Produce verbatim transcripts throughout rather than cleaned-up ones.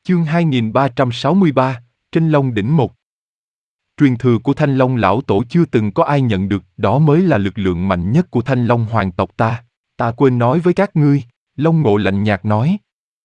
Chương hai nghìn ba trăm sáu mươi ba, Trên Long Đỉnh một. Truyền thừa của Thanh Long lão tổ chưa từng có ai nhận được, đó mới là lực lượng mạnh nhất của Thanh Long hoàng tộc ta. Ta quên nói với các ngươi, Long Ngộ lạnh nhạt nói.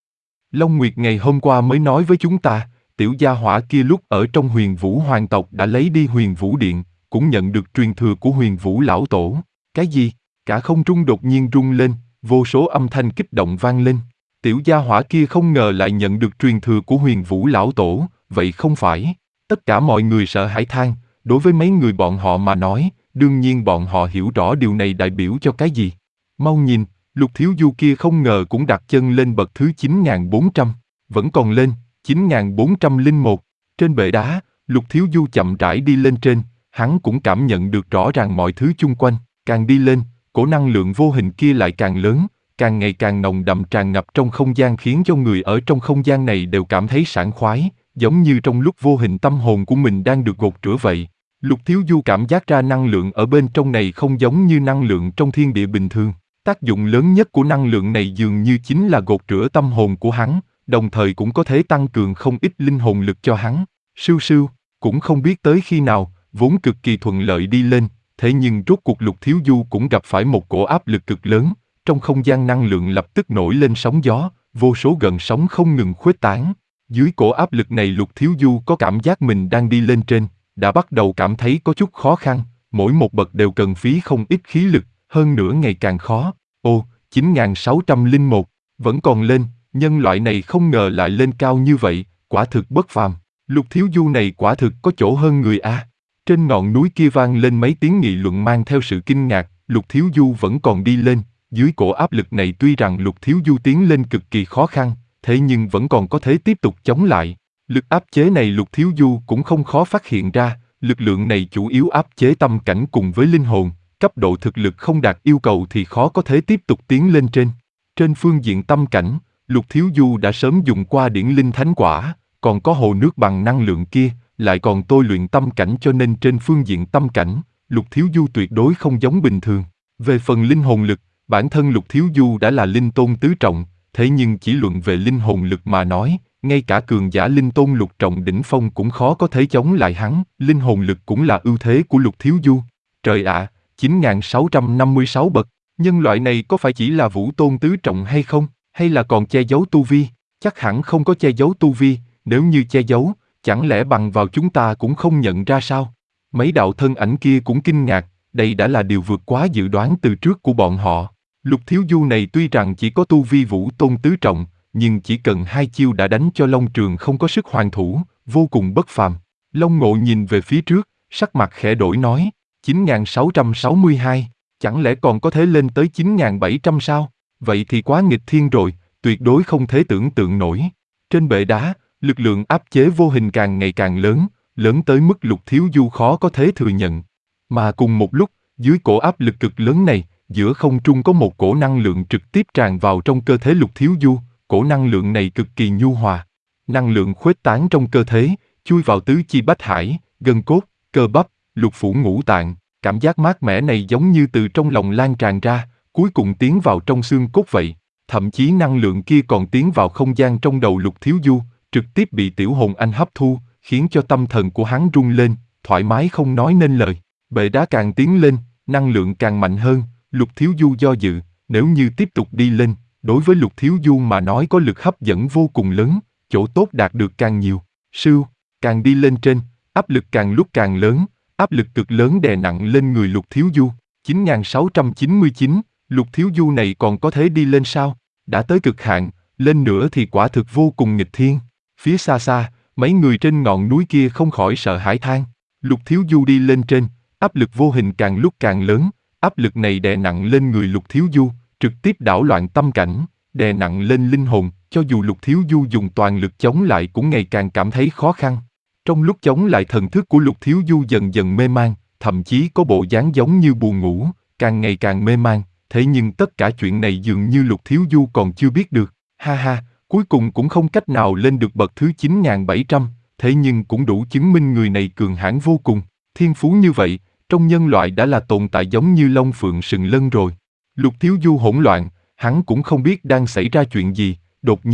Long Nguyệt ngày hôm qua mới nói với chúng ta, tiểu gia hỏa kia lúc ở trong Huyền Vũ hoàng tộc đã lấy đi Huyền Vũ Điện, cũng nhận được truyền thừa của Huyền Vũ lão tổ. Cái gì? Cả không trung đột nhiên rung lên, vô số âm thanh kích động vang lên. Tiểu gia hỏa kia không ngờ lại nhận được truyền thừa của Huyền Vũ lão tổ, vậy không phải? Tất cả mọi người sợ hãi than, đối với mấy người bọn họ mà nói, đương nhiên bọn họ hiểu rõ điều này đại biểu cho cái gì. Mau nhìn, Lục Thiếu Du kia không ngờ cũng đặt chân lên bậc thứ chín nghìn bốn trăm, vẫn còn lên, chín nghìn bốn trăm lẻ một. Trên bệ đá, Lục Thiếu Du chậm rãi đi lên trên, hắn cũng cảm nhận được rõ ràng mọi thứ chung quanh, càng đi lên, cổ năng lượng vô hình kia lại càng lớn, càng ngày càng nồng đậm tràn ngập trong không gian khiến cho người ở trong không gian này đều cảm thấy sảng khoái, giống như trong lúc vô hình tâm hồn của mình đang được gột rửa vậy. Lục Thiếu Du cảm giác ra năng lượng ở bên trong này không giống như năng lượng trong thiên địa bình thường. Tác dụng lớn nhất của năng lượng này dường như chính là gột rửa tâm hồn của hắn, đồng thời cũng có thể tăng cường không ít linh hồn lực cho hắn. Sưu sưu, cũng không biết tới khi nào, vốn cực kỳ thuận lợi đi lên, thế nhưng rốt cuộc Lục Thiếu Du cũng gặp phải một cổ áp lực cực lớn. Trong không gian năng lượng lập tức nổi lên sóng gió, vô số gợn sóng không ngừng khuếch tán. Dưới cổ áp lực này Lục Thiếu Du có cảm giác mình đang đi lên trên, đã bắt đầu cảm thấy có chút khó khăn, mỗi một bậc đều cần phí không ít khí lực, hơn nữa ngày càng khó. Ô, chín nghìn sáu trăm lẻ một, vẫn còn lên, nhân loại này không ngờ lại lên cao như vậy, quả thực bất phàm. Lục Thiếu Du này quả thực có chỗ hơn người a. Trên ngọn núi kia vang lên mấy tiếng nghị luận mang theo sự kinh ngạc, Lục Thiếu Du vẫn còn đi lên. Dưới cổ áp lực này tuy rằng Lục Thiếu Du tiến lên cực kỳ khó khăn, thế nhưng vẫn còn có thể tiếp tục chống lại. Lực áp chế này Lục Thiếu Du cũng không khó phát hiện ra, lực lượng này chủ yếu áp chế tâm cảnh cùng với linh hồn, cấp độ thực lực không đạt yêu cầu thì khó có thể tiếp tục tiến lên trên. Trên phương diện tâm cảnh, Lục Thiếu Du đã sớm dùng qua điển linh thánh quả, còn có hồ nước bằng năng lượng kia, lại còn tôi luyện tâm cảnh cho nên trên phương diện tâm cảnh, Lục Thiếu Du tuyệt đối không giống bình thường. Về phần linh hồn lực, bản thân Lục Thiếu Du đã là linh tôn tứ trọng, thế nhưng chỉ luận về linh hồn lực mà nói, ngay cả cường giả linh tôn lục trọng đỉnh phong cũng khó có thể chống lại hắn, linh hồn lực cũng là ưu thế của Lục Thiếu Du. Trời ạ, à, chín nghìn sáu trăm năm mươi sáu bậc, nhân loại này có phải chỉ là vũ tôn tứ trọng hay không, hay là còn che giấu tu vi? Chắc hẳn không có che giấu tu vi, nếu như che giấu, chẳng lẽ bằng vào chúng ta cũng không nhận ra sao? Mấy đạo thân ảnh kia cũng kinh ngạc, đây đã là điều vượt quá dự đoán từ trước của bọn họ. Lục Thiếu Du này tuy rằng chỉ có tu vi vũ tôn tứ trọng, nhưng chỉ cần hai chiêu đã đánh cho Long Trường không có sức hoàn thủ, vô cùng bất phàm. Long Ngộ nhìn về phía trước, sắc mặt khẽ đổi nói, chín nghìn sáu trăm sáu mươi hai, chẳng lẽ còn có thể lên tới chín nghìn bảy trăm sao? Vậy thì quá nghịch thiên rồi, tuyệt đối không thể tưởng tượng nổi. Trên bệ đá, lực lượng áp chế vô hình càng ngày càng lớn, lớn tới mức Lục Thiếu Du khó có thể thừa nhận. Mà cùng một lúc, dưới cổ áp lực cực lớn này, giữa không trung có một cổ năng lượng trực tiếp tràn vào trong cơ thể Lục Thiếu Du, cổ năng lượng này cực kỳ nhu hòa. Năng lượng khuếch tán trong cơ thể, chui vào tứ chi bách hải, gân cốt, cơ bắp, lục phủ ngũ tạng, cảm giác mát mẻ này giống như từ trong lòng lan tràn ra, cuối cùng tiến vào trong xương cốt vậy. Thậm chí năng lượng kia còn tiến vào không gian trong đầu Lục Thiếu Du, trực tiếp bị tiểu hồn anh hấp thu, khiến cho tâm thần của hắn rung lên, thoải mái không nói nên lời. Bệ đá càng tiến lên, năng lượng càng mạnh hơn. Lục Thiếu Du do dự, nếu như tiếp tục đi lên, đối với Lục Thiếu Du mà nói có lực hấp dẫn vô cùng lớn, chỗ tốt đạt được càng nhiều. Sưu, càng đi lên trên, áp lực càng lúc càng lớn, áp lực cực lớn đè nặng lên người Lục Thiếu Du. chín nghìn sáu trăm chín mươi chín, Lục Thiếu Du này còn có thể đi lên sao? Đã tới cực hạn, lên nữa thì quả thực vô cùng nghịch thiên. Phía xa xa, mấy người trên ngọn núi kia không khỏi sợ hãi than. Lục Thiếu Du đi lên trên, áp lực vô hình càng lúc càng lớn. Áp lực này đè nặng lên người Lục Thiếu Du, trực tiếp đảo loạn tâm cảnh, đè nặng lên linh hồn, cho dù Lục Thiếu Du dùng toàn lực chống lại cũng ngày càng cảm thấy khó khăn. Trong lúc chống lại thần thức của Lục Thiếu Du dần dần mê man, thậm chí có bộ dáng giống như buồn ngủ, càng ngày càng mê man, thế nhưng tất cả chuyện này dường như Lục Thiếu Du còn chưa biết được. Ha ha, cuối cùng cũng không cách nào lên được bậc thứ chín nghìn bảy trăm, thế nhưng cũng đủ chứng minh người này cường hãn vô cùng, thiên phú như vậy. Trong nhân loại đã là tồn tại giống như Long Phượng Sừng Lân rồi. Lục Thiếu Du hỗn loạn, hắn cũng không biết đang xảy ra chuyện gì, đột nhiên,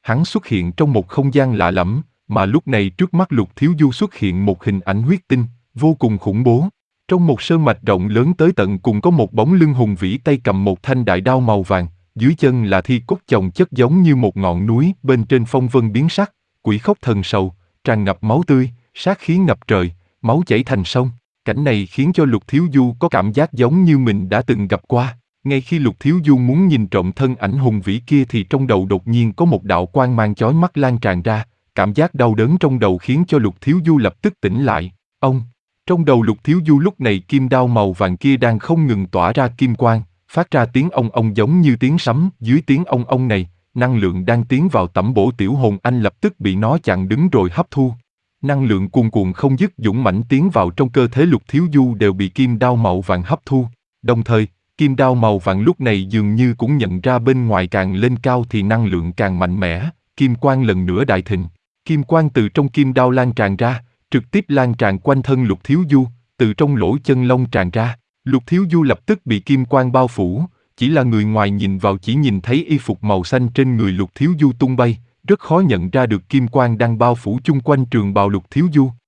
Hắn xuất hiện trong một không gian lạ lẫm, mà lúc này trước mắt Lục Thiếu Du xuất hiện một hình ảnh huyết tinh, vô cùng khủng bố. Trong một sơn mạch rộng lớn tới tận cùng có một bóng lưng hùng vĩ tay cầm một thanh đại đao màu vàng, dưới chân là thi cốt chồng chất giống như một ngọn núi, bên trên phong vân biến sắc, quỷ khóc thần sầu, tràn ngập máu tươi, sát khí ngập trời, máu chảy thành sông. Cảnh này khiến cho Lục Thiếu Du có cảm giác giống như mình đã từng gặp qua. Ngay khi Lục Thiếu Du muốn nhìn trộm thân ảnh hùng vĩ kia thì trong đầu đột nhiên có một đạo quang mang chói mắt lan tràn ra, cảm giác đau đớn trong đầu khiến cho Lục Thiếu Du lập tức tỉnh lại. Ông, trong đầu Lục Thiếu Du lúc này kim đao màu vàng kia đang không ngừng tỏa ra kim quang, phát ra tiếng ong ong giống như tiếng sấm. Dưới tiếng ong ong này, năng lượng đang tiến vào tẩm bổ tiểu hồn anh lập tức bị nó chặn đứng rồi hấp thu. Năng lượng cuồn cuộn không dứt dũng mãnh tiến vào trong cơ thể Lục Thiếu Du đều bị kim đao màu vàng hấp thu. Đồng thời, kim đao màu vàng lúc này dường như cũng nhận ra bên ngoài càng lên cao thì năng lượng càng mạnh mẽ, kim quang lần nữa đại thịnh. Kim quang từ trong kim đao lan tràn ra, trực tiếp lan tràn quanh thân Lục Thiếu Du, từ trong lỗ chân lông tràn ra. Lục Thiếu Du lập tức bị kim quang bao phủ, chỉ là người ngoài nhìn vào chỉ nhìn thấy y phục màu xanh trên người Lục Thiếu Du tung bay, rất khó nhận ra được kim quang đang bao phủ chung quanh trường bào Lục Thiếu Du.